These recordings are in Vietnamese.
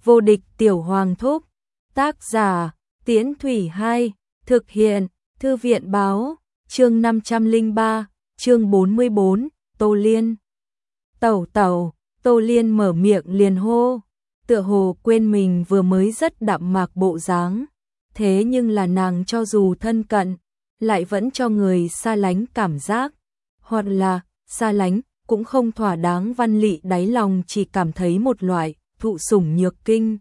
Vô địch tiểu hoàng thúc. Tác giả Tiễn Thủy 2. Thực hiện Thư viện báo. Chương 503, chương 44, Tô Liên. Tẩu tẩu, Tô Liên mở miệng liền hô, tựa hồ quên mình vừa mới rất đạm mạc bộ dáng. Thế nhưng là nàng cho dù thân cận, lại vẫn cho người xa lánh cảm giác. Hoặc là, xa lánh, cũng không thỏa đáng. Văn Lị đáy lòng chỉ cảm thấy một loại thụ sủng nhược kinh.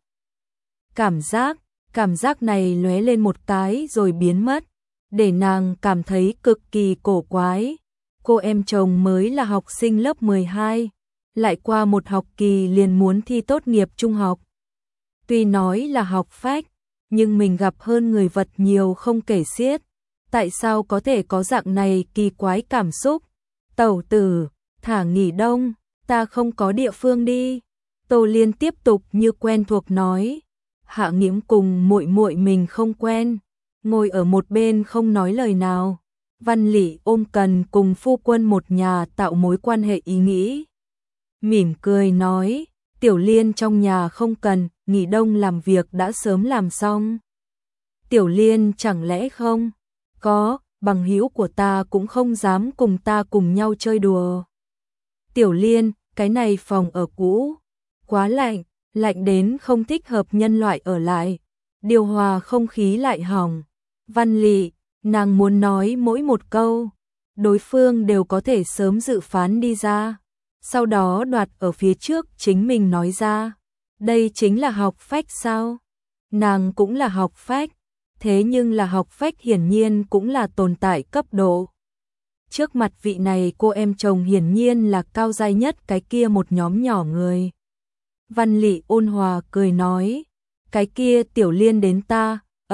Cảm giác này lóe lên một cái rồi biến mất, để nàng cảm thấy cực kỳ cổ quái. Cô em chồng mới là học sinh lớp 12, lại qua một học kỳ liền muốn thi tốt nghiệp trung học. Tuy nói là học phách, nhưng mình gặp hơn người vật nhiều không kể xiết. Tại sao có thể có dạng này kỳ quái cảm xúc? Tẩu tử, thả nghỉ đông, ta không có địa phương đi. Tô Liên tiếp tục như quen thuộc nói. Hạ Nghiễm cùng muội muội mình không quen, ngồi ở một bên không nói lời nào. Văn Lị ôm cần cùng phu quân một nhà tạo mối quan hệ ý nghĩ. Mỉm cười nói, Tiểu Liên trong nhà không cần, nghỉ đông làm việc đã sớm làm xong. Tiểu Liên chẳng lẽ không? Có, bằng hữu của ta cũng không dám cùng ta cùng nhau chơi đùa. Tiểu Liên, cái này phòng ở cũ, quá lạnh, lạnh đến không thích hợp nhân loại ở lại. Điều hòa không khí lại hỏng. Văn Lị, nàng muốn nói mỗi một câu, đối phương đều có thể sớm dự phán đi ra, sau đó đoạt ở phía trước chính mình nói ra. Đây chính là học phách sao? Nàng cũng là học phách, thế nhưng là học phách hiển nhiên cũng là tồn tại cấp độ. Trước mặt vị này cô em chồng hiển nhiên là cao giai nhất cái kia một nhóm nhỏ người. Văn Lị ôn hòa cười nói, cái kia Tiểu Liên đến ta,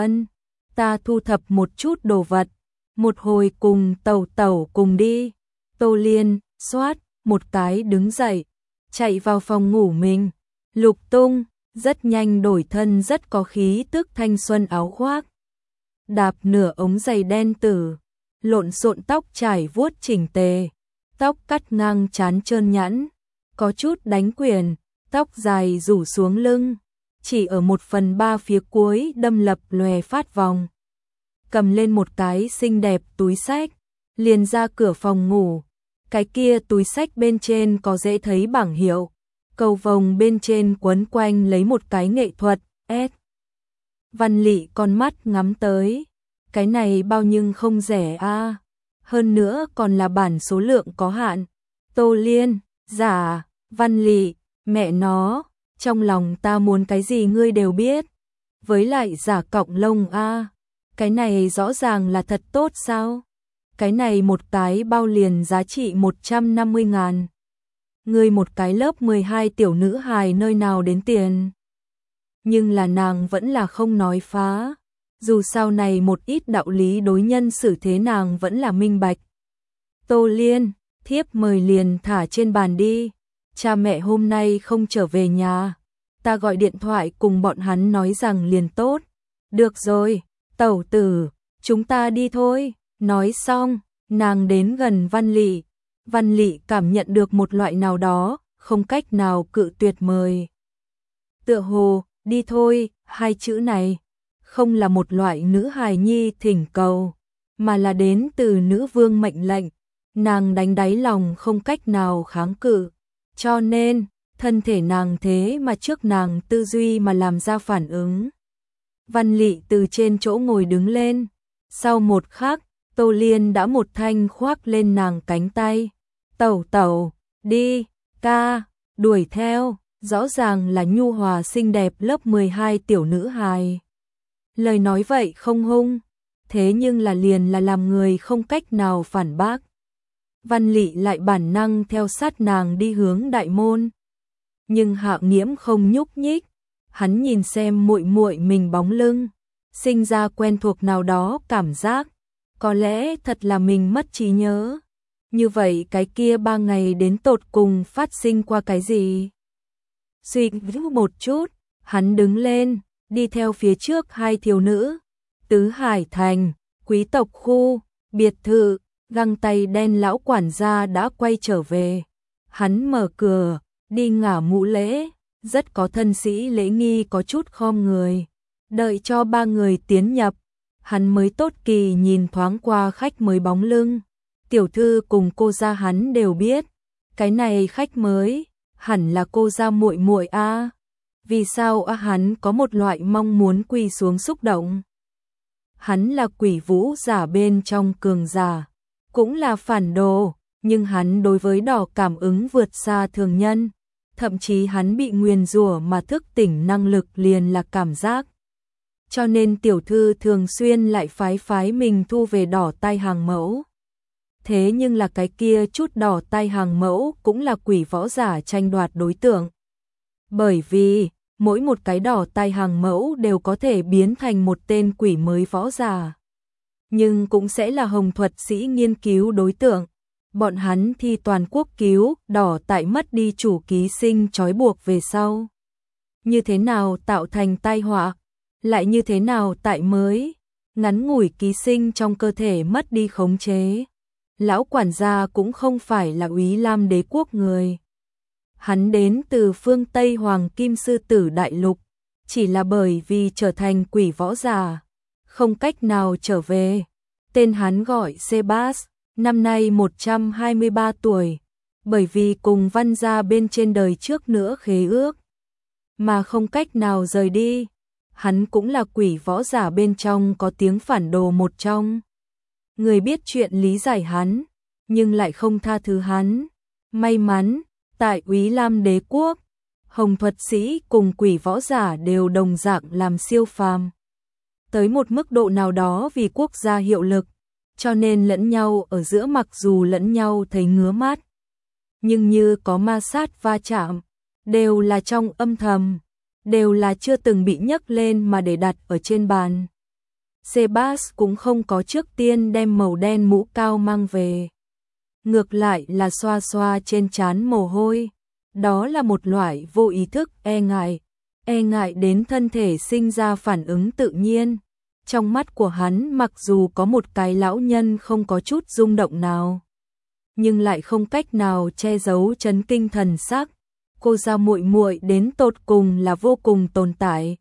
ta thu thập một chút đồ vật, một hồi cùng tẩu tẩu cùng đi. Tô Liên, xoát, một cái đứng dậy, chạy vào phòng ngủ mình, lục tung, rất nhanh đổi thân rất có khí tức thanh xuân áo khoác. Đạp nửa ống giày đen tử, lộn xộn tóc trải vuốt chỉnh tề, tóc cắt ngang trán trơn nhẵn, có chút đánh quyền, tóc dài rủ xuống lưng, chỉ ở 1/3 phía cuối đâm lập lòe phát vòng. Cầm lên một cái xinh đẹp túi xách, liền ra cửa phòng ngủ. Cái kia túi xách bên trên có dễ thấy bảng hiệu, cầu vồng bên trên quấn quanh lấy một cái nghệ thuật S. Văn Lị con mắt ngắm tới, cái này bao nhưng không rẻ a, hơn nữa còn là bản số lượng có hạn. Tô Liên, giả, Văn Lị, mẹ nó, trong lòng ta muốn cái gì ngươi đều biết, với lại giả cọng lông a, cái này rõ ràng là thật tốt sao? Cái này một cái bao liền giá trị 150.000. Ngươi một cái lớp 12 tiểu nữ hài nơi nào đến tiền? Nhưng là nàng vẫn là không nói phá, dù sau này một ít đạo lý đối nhân xử thế nàng vẫn là minh bạch. Tô Liên, thiếp mời liền thả trên bàn đi. Cha mẹ hôm nay không trở về nhà, ta gọi điện thoại cùng bọn hắn nói rằng liền tốt. Được rồi, tẩu tử, chúng ta đi thôi. Nói xong, nàng đến gần Văn Lị. Văn Lị cảm nhận được một loại nào đó, không cách nào cự tuyệt mời. Tựa hồ, đi thôi, hai chữ này, không là một loại nữ hài nhi thỉnh cầu, mà là đến từ nữ vương mệnh lệnh. Nàng đánh đáy lòng không cách nào kháng cự. Cho nên, thân thể nàng thế mà trước nàng tư duy mà làm ra phản ứng. Văn Lị từ trên chỗ ngồi đứng lên. Sau một khắc, Tô Liên đã một thanh khoác lên nàng cánh tay. Tẩu tẩu, đi, ca, đuổi theo, rõ ràng là nhu hòa xinh đẹp lớp 12 tiểu nữ hài. Lời nói vậy không hung, thế nhưng là liền là làm người không cách nào phản bác. Văn Lị lại bản năng theo sát nàng đi hướng đại môn. Nhưng Hạ Nghiễm không nhúc nhích, hắn nhìn xem muội muội mình bóng lưng, sinh ra quen thuộc nào đó cảm giác, có lẽ thật là mình mất trí nhớ. Như vậy cái kia 3 ngày đến tột cùng phát sinh qua cái gì? Suy nghĩ một chút, hắn đứng lên, đi theo phía trước hai thiếu nữ. Tứ Hải Thành, quý tộc khu, biệt thự, găng tay đen lão quản gia đã quay trở về. Hắn mở cửa, đi ngả mũ lễ, rất có thân sĩ lễ nghi, có chút khom người. Đợi cho ba người tiến nhập, hắn mới tốt kỳ nhìn thoáng qua khách mới bóng lưng. Tiểu thư cùng cô gia hắn đều biết, cái này khách mới hẳn là cô gia muội muội a. Vì sao hắn có một loại mong muốn quỳ xuống xúc động. Hắn là quỷ vũ giả bên trong cường giả, cũng là phản đồ, nhưng hắn đối với đỏ cảm ứng vượt xa thường nhân, thậm chí hắn bị nguyền rủa mà thức tỉnh năng lực liền là cảm giác. Cho nên tiểu thư thường xuyên lại phái mình thu về đỏ tai hàng mẫu. Thế nhưng là cái kia chút đỏ tai hàng mẫu cũng là quỷ võ giả tranh đoạt đối tượng. Bởi vì mỗi một cái đỏ tai hàng mẫu đều có thể biến thành một tên quỷ mới võ giả. Nhưng cũng sẽ là hồng thuật sĩ nghiên cứu đối tượng. Bọn hắn thi toàn quốc cứu đỏ tại mất đi chủ ký sinh trói buộc về sau. Như thế nào tạo thành tai họa, lại như thế nào tại mới, ngắn ngủi ký sinh trong cơ thể mất đi khống chế. Lão quản gia cũng không phải là Úy Lam đế quốc người. Hắn đến từ phương Tây Hoàng Kim Sư Tử Đại Lục, chỉ là bởi vì trở thành quỷ võ giả, không cách nào trở về. Tên hắn gọi Sebas, năm nay 123 tuổi, bởi vì cùng Văn gia bên trên đời trước nữa khế ước, mà không cách nào rời đi. Hắn cũng là quỷ võ giả bên trong có tiếng phản đồ một trong. Người biết chuyện lý giải hắn, nhưng lại không tha thứ hắn. May mắn, tại Úy Lam đế quốc, hồng thuật sĩ cùng quỷ võ giả đều đồng dạng làm siêu phàm. Tới một mức độ nào đó vì quốc gia hiệu lực, cho nên lẫn nhau ở giữa mặc dù lẫn nhau thấy ngứa mắt, nhưng như có ma sát va chạm, đều là trong âm thầm, đều là chưa từng bị nhấc lên mà để đặt ở trên bàn. Sebas cũng không có trước tiên đem màu đen mũ cao mang về. Ngược lại là xoa xoa trên trán mồ hôi. Đó là một loại vô ý thức e ngại đến thân thể sinh ra phản ứng tự nhiên. Trong mắt của hắn mặc dù có một cái lão nhân không có chút rung động nào, nhưng lại không cách nào che giấu chấn kinh thần sắc. Cô gia muội muội đến tột cùng là vô cùng tồn tại.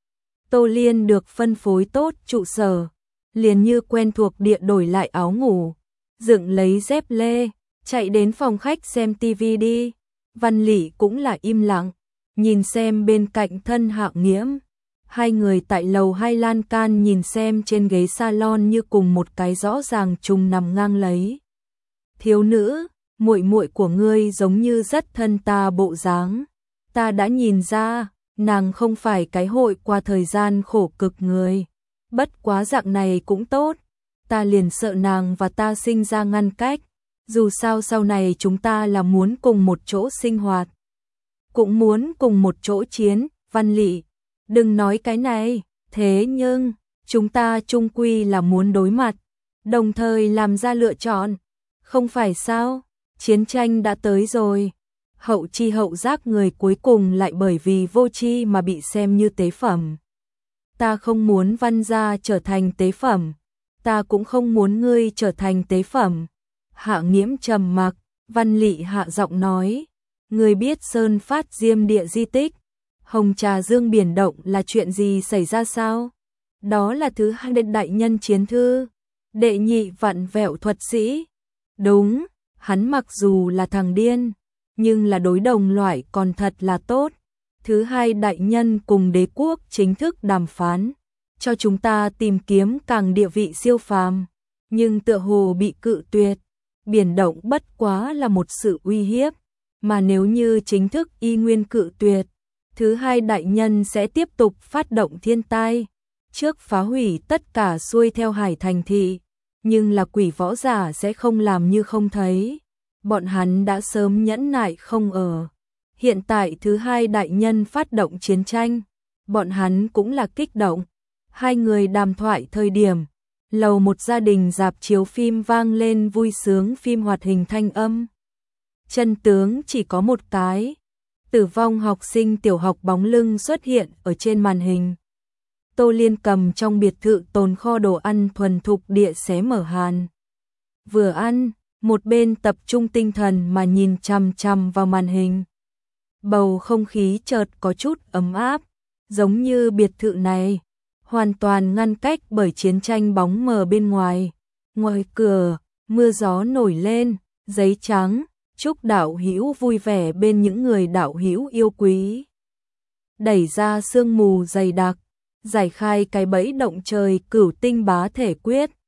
Tô Liên được phân phối tốt trụ sở, liền như quen thuộc địa đổi lại áo ngủ, dựng lấy dép lê, chạy đến phòng khách xem tivi đi. Văn Lị cũng là im lặng, nhìn xem bên cạnh thân Hạng Nghiễm. Hai người tại lầu hai lan can nhìn xem trên ghế salon như cùng một cái rõ ràng trùng nằm ngang lấy. Thiếu nữ, muội muội của ngươi giống như rất thân ta bộ dáng. Ta đã nhìn ra, nàng không phải cái hội qua thời gian khổ cực người. Bất quá dạng này cũng tốt, ta liền sợ nàng và ta sinh ra ngăn cách. Dù sao sau này chúng ta là muốn cùng một chỗ sinh hoạt, cũng muốn cùng một chỗ chiến. Văn Lị, đừng nói cái này, thế nhưng chúng ta chung quy là muốn đối mặt, đồng thời làm ra lựa chọn, không phải sao? Chiến tranh đã tới rồi, hậu chi hậu giác người cuối cùng lại bởi vì vô tri mà bị xem như tế phẩm. Ta không muốn Văn gia trở thành tế phẩm, ta cũng không muốn ngươi trở thành tế phẩm. Hạng Nghiễm trầm mặc, Văn Lị hạ giọng nói, ngươi biết Sơn Phát Diêm địa di tích, Hồng Trà Dương biển động là chuyện gì xảy ra sao? Đó là thứ hai đại nhân chiến thư, đệ nhị vặn vẹo thuật sĩ. Đúng, hắn mặc dù là thằng điên, nhưng là đối đồng loại còn thật là tốt. Thứ hai đại nhân cùng đế quốc chính thức đàm phán, cho chúng ta tìm kiếm càng địa vị siêu phàm, nhưng tựa hồ bị cự tuyệt. Biển động bất quá là một sự uy hiếp, mà nếu như chính thức y nguyên cự tuyệt, thứ hai đại nhân sẽ tiếp tục phát động thiên tai, trước phá hủy tất cả xuôi theo hải thành thị, nhưng là quỷ võ giả sẽ không làm như không thấy. Bọn hắn đã sớm nhẫn nại không ở. Hiện tại thứ hai đại nhân phát động chiến tranh, bọn hắn cũng là kích động. Hai người đàm thoại thời điểm, lầu một gia đình rạp chiếu phim vang lên vui sướng phim hoạt hình thanh âm. Chân tướng chỉ có một cái, tử vong học sinh tiểu học bóng lưng xuất hiện ở trên màn hình. Tô Liên cầm trong biệt thự tồn kho đồ ăn thuần thục địa xé mở hàn. Vừa ăn, một bên tập trung tinh thần mà nhìn chằm chằm vào màn hình. Bầu không khí chợt có chút ấm áp, giống như biệt thự này hoàn toàn ngăn cách bởi chiến tranh bóng mờ bên ngoài. Ngoài cửa, mưa gió nổi lên, giấy trắng, chúc đạo hữu vui vẻ bên những người đạo hữu yêu quý. Đẩy ra sương mù dày đặc, giải khai cái bẫy động trời cửu tinh bá thể quyết.